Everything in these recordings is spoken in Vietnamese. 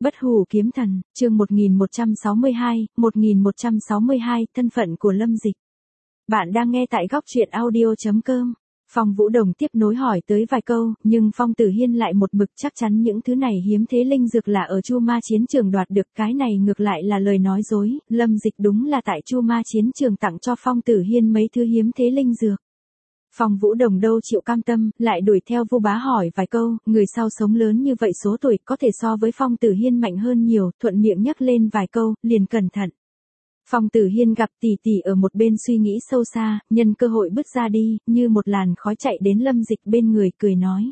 Bất hủ kiếm thần, chương 1162, thân phận của Lâm Dịch. Bạn đang nghe tại góc truyện audio.com. Phong Vũ Đồng tiếp nối hỏi tới vài câu, nhưng Phong Tử Hiên lại một mực chắc chắn những thứ này hiếm thế linh dược là ở Chu Ma chiến trường đoạt được, cái này ngược lại là lời nói dối, Lâm Dịch đúng là tại Chu Ma chiến trường tặng cho Phong Tử Hiên mấy thứ hiếm thế linh dược. Phong Vũ Đồng đâu chịu cam tâm, lại đuổi theo Vu Bá hỏi vài câu, người sau sống lớn như vậy số tuổi có thể so với Phong Tử Hiên mạnh hơn nhiều, thuận miệng nhắc lên vài câu, liền cẩn thận. Phong Tử Hiên gặp tỷ tỷ ở một bên suy nghĩ sâu xa, nhân cơ hội bước ra đi, như một làn khói chạy đến Lâm Dịch bên người cười nói.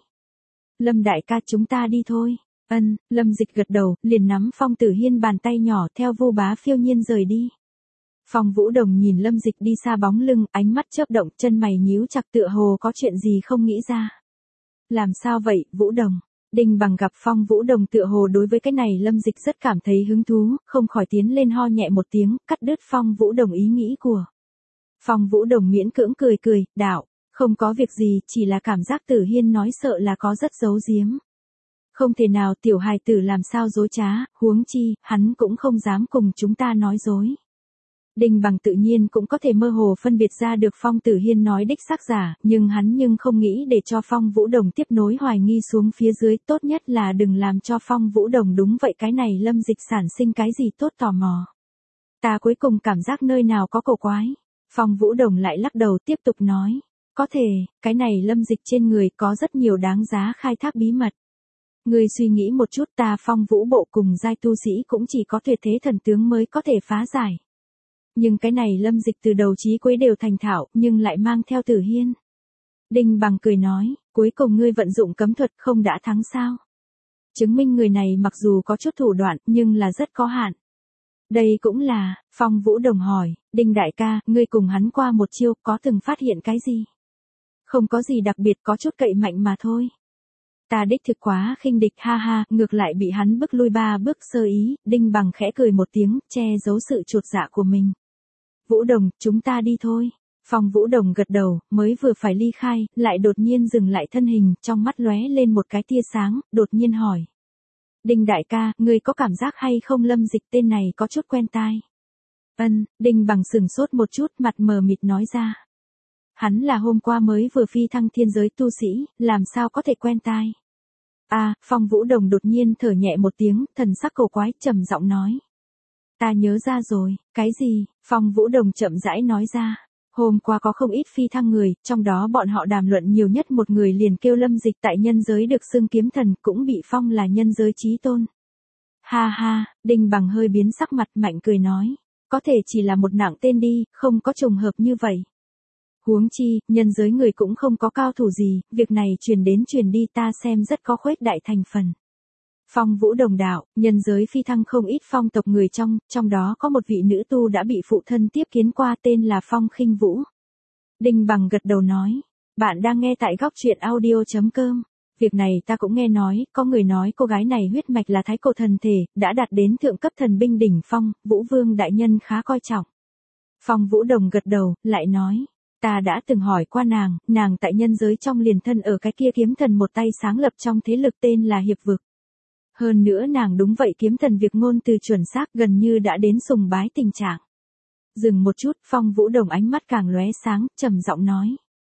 Lâm đại ca chúng ta đi thôi. Ân, Lâm Dịch gật đầu, liền nắm Phong Tử Hiên bàn tay nhỏ theo Vu Bá phiêu nhiên rời đi. Phong Vũ Đồng nhìn Lâm Dịch đi xa bóng lưng, ánh mắt chớp động, chân mày nhíu chặt tựa hồ có chuyện gì không nghĩ ra. Làm sao vậy, Vũ Đồng? Đinh Bằng gặp Phong Vũ Đồng tựa hồ đối với cái này Lâm Dịch rất cảm thấy hứng thú, không khỏi tiến lên ho nhẹ một tiếng, cắt đứt Phong Vũ Đồng ý nghĩ của. Phong Vũ Đồng miễn cưỡng cười, đạo, không có việc gì, chỉ là cảm giác Tử Hiên nói sợ là có rất giấu giếm. Không thể nào tiểu hài tử làm sao dối trá, huống chi, hắn cũng không dám cùng chúng ta nói dối. Đinh Bằng tự nhiên cũng có thể mơ hồ phân biệt ra được Phong Tử Hiên nói đích xác giả, nhưng hắn không nghĩ để cho Phong Vũ Đồng tiếp nối hoài nghi xuống phía dưới, tốt nhất là đừng làm cho Phong Vũ Đồng đúng vậy cái này Lâm Dịch sản sinh cái gì tốt tò mò. Ta cuối cùng cảm giác nơi nào có cổ quái. Phong Vũ Đồng lại lắc đầu tiếp tục nói, có thể, cái này Lâm Dịch trên người có rất nhiều đáng giá khai thác bí mật. Ngươi suy nghĩ một chút, ta Phong Vũ bộ cùng giai tu sĩ cũng chỉ có tuyệt thế thần tướng mới có thể phá giải. Nhưng cái này Lâm Dịch từ đầu chí cuối đều thành thạo, nhưng lại mang theo Tử Hiên. Đinh Bằng cười nói, cuối cùng ngươi vận dụng cấm thuật không đã thắng sao? Chứng minh người này mặc dù có chút thủ đoạn, nhưng là rất có hạn. Đây cũng là, Phong Vũ Đồng hỏi, Đinh đại ca, ngươi cùng hắn qua một chiêu, có từng phát hiện cái gì? Không có gì đặc biệt, có chút cậy mạnh mà thôi. Ta đích thực quá khinh địch, ha ha, ngược lại bị hắn bức lui 3 bước sơ ý. Đinh Bằng khẽ cười một tiếng, che giấu sự chột dạ của mình. Vũ Đồng, chúng ta đi thôi. Phong Vũ Đồng gật đầu, mới vừa phải ly khai, lại đột nhiên dừng lại thân hình, trong mắt lóe lên một cái tia sáng, đột nhiên hỏi. Đinh đại ca, ngươi có cảm giác hay không Lâm Dịch tên này có chút quen tai? Ân, Đinh Bằng sừng sốt một chút, mặt mờ mịt nói ra. Hắn là hôm qua mới vừa phi thăng thiên giới tu sĩ, làm sao có thể quen tai? Phong Vũ Đồng đột nhiên thở nhẹ một tiếng, thần sắc cổ quái, trầm giọng nói. Ta nhớ ra rồi, cái gì? Phong Vũ Đồng chậm rãi nói ra. Hôm qua có không ít phi thăng người, trong đó bọn họ đàm luận nhiều nhất một người liền kêu Lâm Dịch tại nhân giới được xưng kiếm thần, cũng bị phong là nhân giới chí tôn. Ha ha, Đinh Bằng hơi biến sắc mặt, mạnh cười nói. Có thể chỉ là một nặng tên đi, không có trùng hợp như vậy. Huống chi, nhân giới người cũng không có cao thủ gì, việc này truyền đến truyền đi ta xem rất có khuếch đại thành phần. Phong Vũ Đồng đạo, nhân giới phi thăng không ít phong tộc người trong đó có một vị nữ tu đã bị phụ thân tiếp kiến qua tên là Phong Khinh Vũ. Đinh Bằng gật đầu nói, bạn đang nghe tại góc truyện audio.com. Việc này ta cũng nghe nói, có người nói cô gái này huyết mạch là thái cổ thần thể, đã đạt đến thượng cấp thần binh đỉnh phong, Vũ Vương đại nhân khá coi trọng. Phong Vũ Đồng gật đầu, lại nói. Ta đã từng hỏi qua nàng tại nhân giới trong liền thân ở cái kia kiếm thần một tay sáng lập trong thế lực tên là Hiệp Vực. Hơn nữa nàng đúng vậy kiếm thần việc ngôn từ chuẩn xác gần như đã đến sùng bái tình trạng. Dừng một chút, Phong Vũ Đồng ánh mắt càng lóe sáng, trầm giọng nói.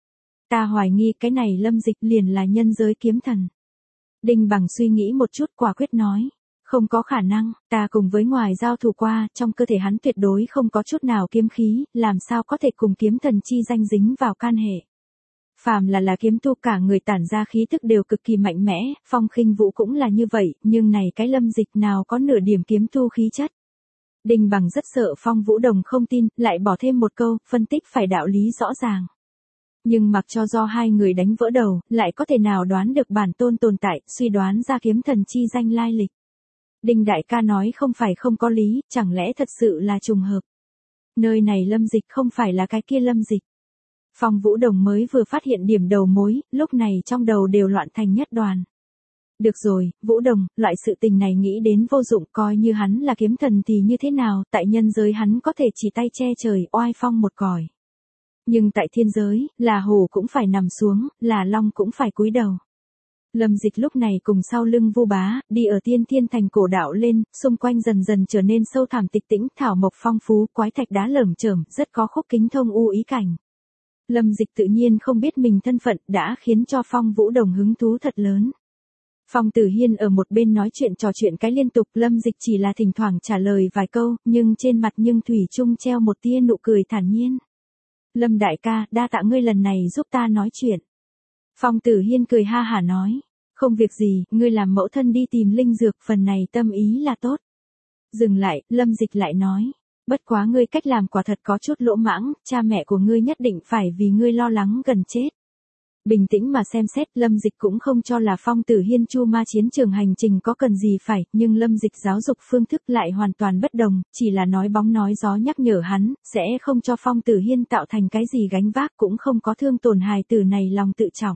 Ta hoài nghi cái này Lâm Dịch liền là nhân giới kiếm thần. Đinh Bằng suy nghĩ một chút quả quyết nói. Không có khả năng, ta cùng với ngoài giao thủ qua, trong cơ thể hắn tuyệt đối không có chút nào kiếm khí, làm sao có thể cùng kiếm thần chi danh dính vào can hệ. Phàm là kiếm tu cả người tản ra khí thức đều cực kỳ mạnh mẽ, Phong Khinh Vũ cũng là như vậy, nhưng này cái Lâm Dịch nào có nửa điểm kiếm tu khí chất. Đinh Bằng rất sợ Phong Vũ Đồng không tin, lại bỏ thêm một câu, phân tích phải đạo lý rõ ràng. Nhưng mặc cho do hai người đánh vỡ đầu, lại có thể nào đoán được bản tôn tồn tại, suy đoán ra kiếm thần chi danh lai lịch. Đinh đại ca nói không phải không có lý, chẳng lẽ thật sự là trùng hợp. Nơi này Lâm Dịch không phải là cái kia Lâm Dịch. Phong Vũ Đồng mới vừa phát hiện điểm đầu mối, lúc này trong đầu đều loạn thành nhất đoàn. Được rồi, Vũ Đồng, loại sự tình này nghĩ đến vô dụng, coi như hắn là kiếm thần thì như thế nào, tại nhân giới hắn có thể chỉ tay che trời, oai phong một còi. Nhưng tại thiên giới, là hổ cũng phải nằm xuống, là long cũng phải cúi đầu. Lâm Dịch lúc này cùng sau lưng Vu Bá, đi ở Tiên Thiên Thành cổ đạo lên, xung quanh dần dần trở nên sâu thẳm tịch tĩnh, thảo mộc phong phú, quái thạch đá lởm chởm, rất có khúc kính thông u ý cảnh. Lâm Dịch tự nhiên không biết mình thân phận, đã khiến cho Phong Vũ Đồng hứng thú thật lớn. Phong Tử Hiên ở một bên nói chuyện trò chuyện cái liên tục, Lâm Dịch chỉ là thỉnh thoảng trả lời vài câu, nhưng trên mặt nhưng thủy chung treo một tia nụ cười thản nhiên. Lâm đại ca, đa tạ ngươi lần này giúp ta nói chuyện. Phong Tử Hiên cười ha hả nói, không việc gì, ngươi làm mẫu thân đi tìm linh dược, phần này tâm ý là tốt. Dừng lại, Lâm Dịch lại nói, bất quá ngươi cách làm quả thật có chút lỗ mãng, cha mẹ của ngươi nhất định phải vì ngươi lo lắng gần chết. Bình tĩnh mà xem xét, Lâm Dịch cũng không cho là Phong Tử Hiên Chu Ma chiến trường hành trình có cần gì phải, nhưng Lâm Dịch giáo dục phương thức lại hoàn toàn bất đồng, chỉ là nói bóng nói gió nhắc nhở hắn, sẽ không cho Phong Tử Hiên tạo thành cái gì gánh vác, cũng không có thương tổn hài tử này lòng tự trọng.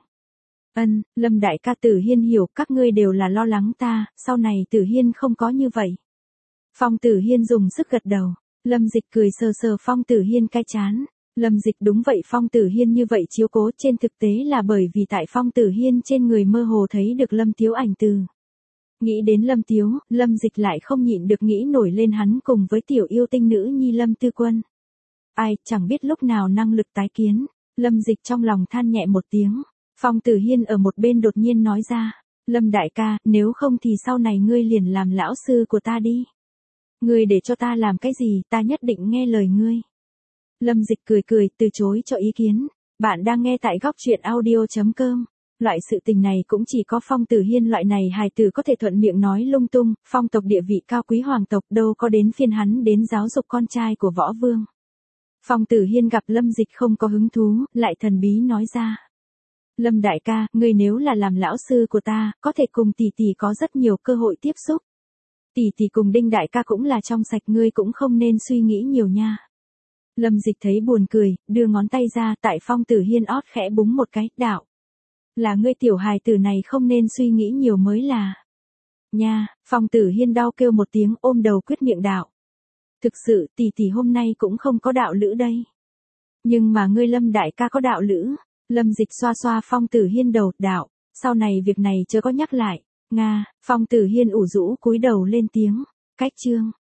Lâm đại ca, Tử Hiên hiểu, các ngươi đều là lo lắng ta, sau này Tử Hiên không có như vậy. Phong Tử Hiên dùng sức gật đầu, Lâm Dịch cười sờ sờ Phong Tử Hiên cái trán. Lâm Dịch đúng vậy, Phong Tử Hiên như vậy chiếu cố trên thực tế là bởi vì tại Phong Tử Hiên trên người mơ hồ thấy được Lâm Tiếu ảnh từ. Nghĩ đến Lâm Tiếu, Lâm Dịch lại không nhịn được nghĩ nổi lên hắn cùng với tiểu yêu tinh nữ nhi Lâm Tư Quân. Ai, chẳng biết lúc nào năng lực tái kiến, Lâm Dịch trong lòng than nhẹ một tiếng. Phong Tử Hiên ở một bên đột nhiên nói ra, Lâm đại ca, nếu không thì sau này ngươi liền làm lão sư của ta đi. Ngươi để cho ta làm cái gì, ta nhất định nghe lời ngươi. Lâm Dịch cười cười, từ chối cho ý kiến. Bạn đang nghe tại góc truyện audio.com. Loại sự tình này cũng chỉ có Phong Tử Hiên loại này hài tử có thể thuận miệng nói lung tung, phong tộc địa vị cao quý hoàng tộc đâu có đến phiên hắn đến giáo dục con trai của võ vương. Phong Tử Hiên gặp Lâm Dịch không có hứng thú, lại thần bí nói ra. Lâm đại ca, ngươi nếu là làm lão sư của ta, có thể cùng tỷ tỷ có rất nhiều cơ hội tiếp xúc. Tỷ tỷ cùng Đinh đại ca cũng là trong sạch, ngươi cũng không nên suy nghĩ nhiều nha. Lâm Dịch thấy buồn cười, đưa ngón tay ra, tại Phong Tử Hiên ót khẽ búng một cái, đạo. Là ngươi tiểu hài tử này không nên suy nghĩ nhiều mới là. Nha, Phong Tử Hiên đau kêu một tiếng, ôm đầu quyết miệng đạo. Thực sự, tỷ tỷ hôm nay cũng không có đạo lữ đây. Nhưng mà ngươi Lâm đại ca có đạo lữ. Lâm Dịch xoa xoa Phong Tử Hiên đầu, đạo. Sau này việc này chớ có nhắc lại. Nga, Phong Tử Hiên ủ rũ cúi đầu lên tiếng. Cách chương.